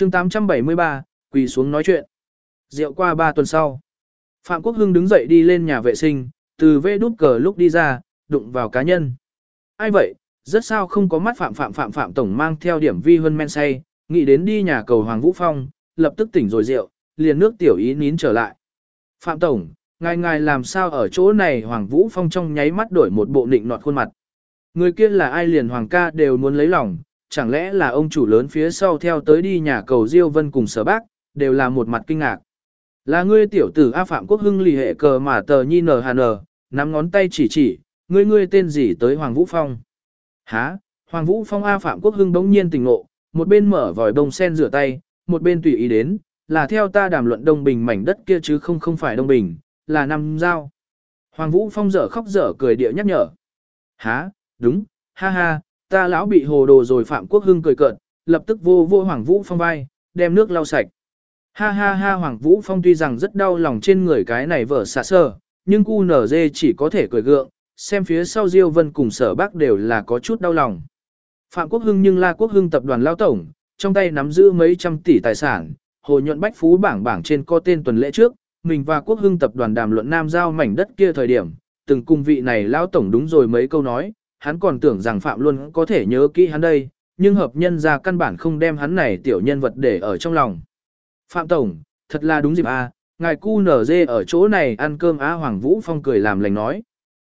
chương 873, quỳ xuống nói chuyện. Rượu qua 3 tuần sau. Phạm Quốc Hưng đứng dậy đi lên nhà vệ sinh, từ vê đút cờ lúc đi ra, đụng vào cá nhân. Ai vậy, rất sao không có mắt Phạm Tổng mang theo điểm vi hơn men say, nghĩ đến đi nhà cầu Hoàng Vũ Phong, lập tức tỉnh rồi rượu, liền nước tiểu ý nín trở lại. Phạm Tổng, ngài làm sao ở chỗ này? Hoàng Vũ Phong trong nháy mắt đổi một bộ nịnh nọt khuôn mặt. Người kia là ai liền Hoàng ca đều muốn lấy lòng, chẳng lẽ là ông chủ lớn phía sau theo tới đi nhà cầu Diêu Vân cùng Sở Bác, đều là một mặt kinh ngạc. Là ngươi tiểu tử A Phạm Quốc Hưng lì hệ cờ mà tờ nhi nờ hà nờ, nắm ngón tay chỉ, ngươi tên gì tới Hoàng Vũ Phong? Hả? Hoàng Vũ Phong? A Phạm Quốc Hưng bỗng nhiên tỉnh ngộ, một bên mở vòi bông sen rửa tay, một bên tùy ý đến, là theo ta đàm luận Đông Bình mảnh đất kia chứ không phải Đông Bình, là Nam Giao. Hoàng Vũ Phong dở khóc dở cười địa nhắc nhở. Hả? Đúng, ha ha, ta lão bị hồ đồ rồi. Phạm Quốc Hưng cười cợt, lập tức vô Hoàng Vũ Phong vai, đem nước lau sạch. Ha ha ha. Hoàng Vũ Phong tuy rằng rất đau lòng trên người cái này vợ xạ sơ, nhưng cu nở dê chỉ có thể cười gượng, xem phía sau Diêu Vân cùng Sở Bác đều là có chút đau lòng. Phạm Quốc Hưng nhưng La Quốc Hưng tập đoàn lao tổng, trong tay nắm giữ mấy trăm tỷ tài sản, Hồ Nhuận Bách Phú bảng trên có tên tuần lễ trước, mình và Quốc Hưng tập đoàn đàm luận Nam Giao mảnh đất kia thời điểm, từng cùng vị này lao tổng đúng rồi mấy câu nói, hắn còn tưởng rằng Phạm Luân có thể nhớ kỹ hắn đây, nhưng hợp nhân ra căn bản không đem hắn này tiểu nhân vật để ở trong lòng. Phạm Tổng, thật là đúng dịp à, ngài cu nở dê ở chỗ này ăn cơm á. Hoàng Vũ Phong cười làm lành nói.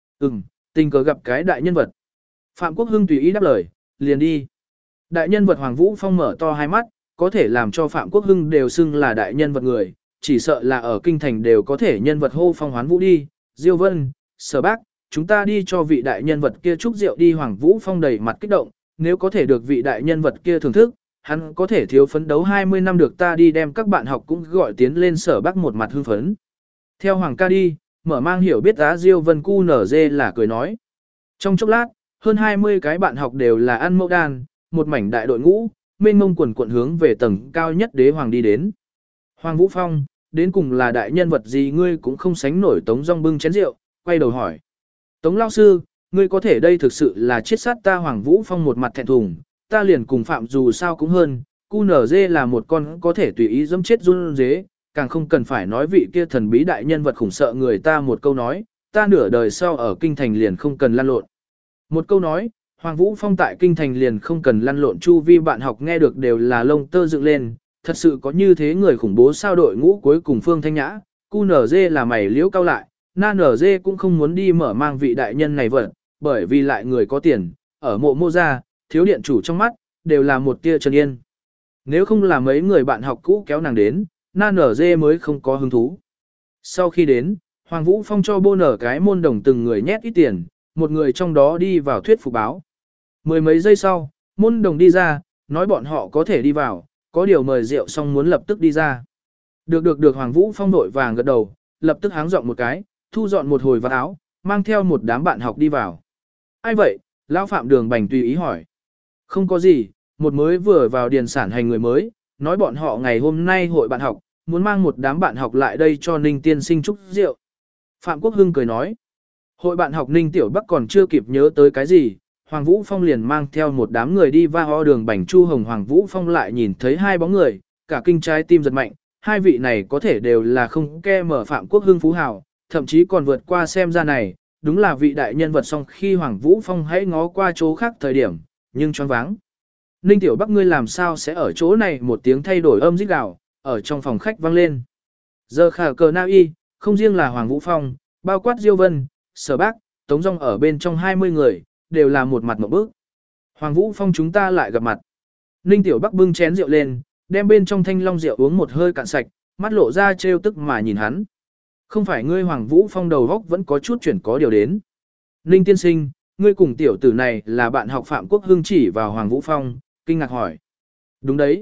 Tình cờ gặp cái đại nhân vật. Phạm Quốc Hưng tùy ý đáp lời, liền đi. Đại nhân vật Hoàng Vũ Phong mở to hai mắt, có thể làm cho Phạm Quốc Hưng đều xưng là đại nhân vật người, chỉ sợ là ở kinh thành đều có thể nhân vật hô phong hoán vũ đi. Diêu Vân, Sở Bác, chúng ta đi cho vị đại nhân vật kia chúc rượu đi. Hoàng Vũ Phong đầy mặt kích động, nếu có thể được vị đại nhân vật kia thưởng thức, hắn có thể thiếu phấn đấu 20 năm được ta đi đem các bạn học cũng gọi tiến lên. Sở Bác một mặt hưng phấn. Theo Hoàng ca đi, mở mang hiểu biết á. Diêu Vân cu nở dê là cười nói. Trong chốc lát, hơn 20 cái bạn học đều là ăn mẫu đan, một mảnh đại đội ngũ, mênh mông quần quận hướng về tầng cao nhất đế hoàng đi đến. Hoàng Vũ Phong, đến cùng là đại nhân vật gì ngươi cũng không sánh nổi. Tống Dung bưng chén rượu, quay đầu hỏi. Tống lao sư, ngươi có thể đây thực sự là chiết sát ta. Hoàng Vũ Phong một mặt thẹn thùng, ta liền cùng Phạm dù sao cũng hơn, cu nở dê là một con có thể tùy ý dẫm chết run dế, càng không cần phải nói vị kia thần bí đại nhân vật khủng sợ người ta một câu nói, ta nửa đời sau ở kinh thành liền không cần lăn lộn. Một câu nói, Hoàng Vũ Phong tại kinh thành liền không cần lăn lộn. Chu vi bạn học nghe được đều là lông tơ dựng lên, thật sự có như thế người khủng bố sao? Đội ngũ cuối cùng Phương Thanh Nhã, cu nở dê là mày liễu cao lại, na nở dê cũng không muốn đi mở mang vị đại nhân này vật, bởi vì lại người có tiền, ở mộ gia, thiếu điện chủ trong mắt, đều là một tia trần yên. Nếu không là mấy người bạn học cũ kéo nàng đến, na nở dê mới không có hứng thú. Sau khi đến, Hoàng Vũ Phong cho bô nở cái môn đồng từng người nhét ít tiền, một người trong đó đi vào thuyết phục báo. Mười mấy giây sau, môn đồng đi ra, nói bọn họ có thể đi vào, có điều mời rượu xong muốn lập tức đi ra. Được. Hoàng Vũ Phong vội vàng gật đầu, lập tức háng dọn một cái, thu dọn một hồi vạt áo, mang theo một đám bạn học đi vào. Ai vậy? Lão Phạm Đường Bành tùy ý hỏi. Không có gì, một mới vừa vào điền sản hành người mới, nói bọn họ ngày hôm nay hội bạn học, muốn mang một đám bạn học lại đây cho Ninh tiên sinh chúc rượu. Phạm Quốc Hưng cười nói. Hội bạn học Ninh Tiểu Bắc còn chưa kịp nhớ tới cái gì, Hoàng Vũ Phong liền mang theo một đám người đi va ho Đường Bành Chu Hồng. Hoàng Vũ Phong lại nhìn thấy hai bóng người, cả kinh trái tim giật mạnh, hai vị này có thể đều là không ke mở Phạm Quốc Hưng phú hào, thậm chí còn vượt qua xem ra này, đúng là vị đại nhân vật. Song khi Hoàng Vũ Phong hãy ngó qua chỗ khác thời điểm, nhưng choáng váng. Ninh Tiểu Bắc ngươi làm sao sẽ ở chỗ này? Một tiếng thay đổi âm rít gào ở trong phòng khách vang lên. Giờ khả cờ na y, không riêng là Hoàng Vũ Phong, bao quát Diêu Vân, Sở Bác, Tống Dung ở bên trong 20 người, đều là một mặt ngộp bức. Hoàng Vũ Phong chúng ta lại gặp mặt. Ninh Tiểu Bắc bưng chén rượu lên, đem bên trong thanh long rượu uống một hơi cạn sạch, mắt lộ ra trêu tức mà nhìn hắn. Không phải ngươi? Hoàng Vũ Phong đầu góc vẫn có chút chuyển có điều đến. Ninh tiên sinh, ngươi cùng tiểu tử này là bạn học? Phạm Quốc Hưng chỉ vào Hoàng Vũ Phong, kinh ngạc hỏi. Đúng đấy,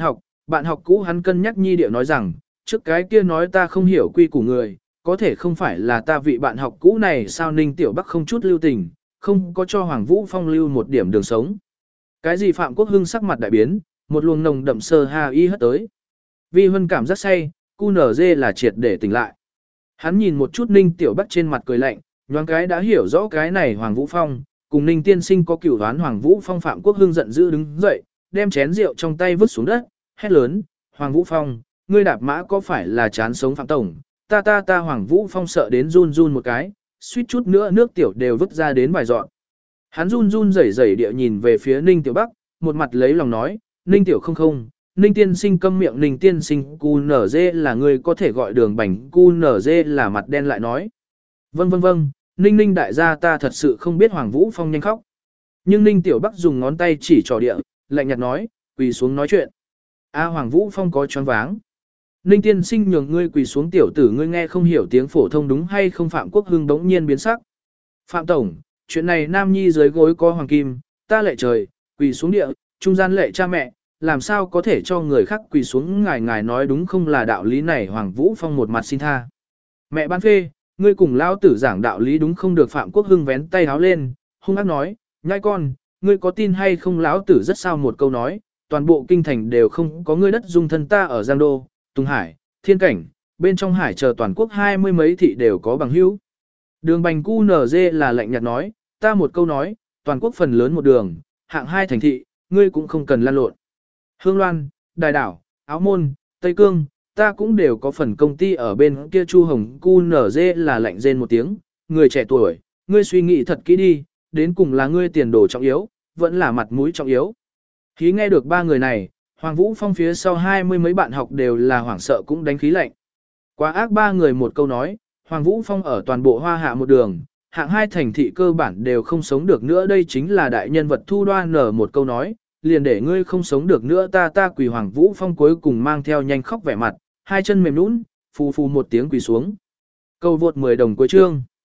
bạn học cũ. Hắn cân nhắc nhi điệu nói rằng, trước cái kia nói ta không hiểu quy củ người, có thể không phải là ta vị bạn học cũ này sao? Ninh Tiểu Bắc không chút lưu tình, không có cho Hoàng Vũ Phong lưu một điểm đường sống. Cái gì? Phạm Quốc Hưng sắc mặt đại biến, một luồng nồng đậm sơ ha y hất tới. Vi Huân cảm giác say, cu nở dê là triệt để tỉnh lại. Hắn nhìn một chút Ninh Tiểu Bắc trên mặt cười lạnh, nhoáng cái đã hiểu rõ cái này Hoàng Vũ Phong, cùng Ninh tiên sinh có cửu đoán. Hoàng Vũ Phong. Phạm Quốc Hưng giận dữ đứng dậy, đem chén rượu trong tay vứt xuống đất, hét lớn, Hoàng Vũ Phong, ngươi đạp mã có phải là chán sống Phạm Tổng, ta Hoàng Vũ Phong sợ đến run run một cái, suýt chút nữa nước tiểu đều vứt ra đến vài dọn. Hắn run run rẩy rẩy địa nhìn về phía Ninh Tiểu Bắc, một mặt lấy lòng nói, Ninh Tiểu không, Ninh tiên sinh câm miệng, Ninh tiên sinh cu nở dê là người có thể gọi đường bành, cu nở dê là mặt đen lại nói. Vâng, Ninh đại gia ta thật sự không biết Hoàng Vũ Phong nhanh khóc. Nhưng Ninh Tiểu Bắc dùng ngón tay chỉ trò địa, lạnh nhạt nói, quỳ xuống nói chuyện. Hoàng Vũ Phong có choáng váng. Ninh tiên sinh nhường ngươi quỳ xuống tiểu tử, ngươi nghe không hiểu tiếng phổ thông đúng hay không? Phạm Quốc Hưng bỗng nhiên biến sắc. Phạm Tổng, chuyện này nam nhi dưới gối có hoàng kim, ta lệ trời, quỳ xuống địa, trung gian lệ cha mẹ, làm sao có thể cho người khác quỳ xuống? Ngài nói đúng không là đạo lý này? Hoàng Vũ Phong một mặt xin tha. Mẹ ban phê, ngươi cùng lão tử giảng đạo lý đúng không được? Phạm Quốc Hưng vén tay háo lên, hung ác nói, nhai con, ngươi có tin hay không? Lão tử rất sao một câu nói, toàn bộ kinh thành đều không có ngươi đất dung thân ta ở Giang Đô, Tùng Hải, Thiên Cảnh, bên trong hải chờ toàn quốc 20 mấy thị đều có bằng hữu. Đường bành cu nở dê là lạnh nhạt nói, ta một câu nói, toàn quốc phần lớn một đường, hạng 2 thành thị, ngươi cũng không cần lan lộn. Hương Loan, Đài Đảo, Áo Môn, Tây Cương, ta cũng đều có phần công ty ở bên kia. Chu Hồng cu nở dê là lạnh rên một tiếng, người trẻ tuổi, ngươi suy nghĩ thật kỹ đi, đến cùng là ngươi tiền đồ trọng yếu, vẫn là mặt mũi trọng yếu. Khi nghe được ba người này, Hoàng Vũ Phong phía sau 20 mấy bạn học đều là hoảng sợ cũng đánh khí lạnh. Quá ác ba người một câu nói, Hoàng Vũ Phong ở toàn bộ Hoa Hạ một đường, hạng 2 thành thị cơ bản đều không sống được nữa. Đây chính là đại nhân vật Thu Đoan nở một câu nói, liền để ngươi không sống được nữa. Ta quỳ. Hoàng Vũ Phong cuối cùng mang theo nhanh khóc vẻ mặt, hai chân mềm nhũn, phù phù một tiếng quỳ xuống. Câu vượt 10 đồng cuối chương.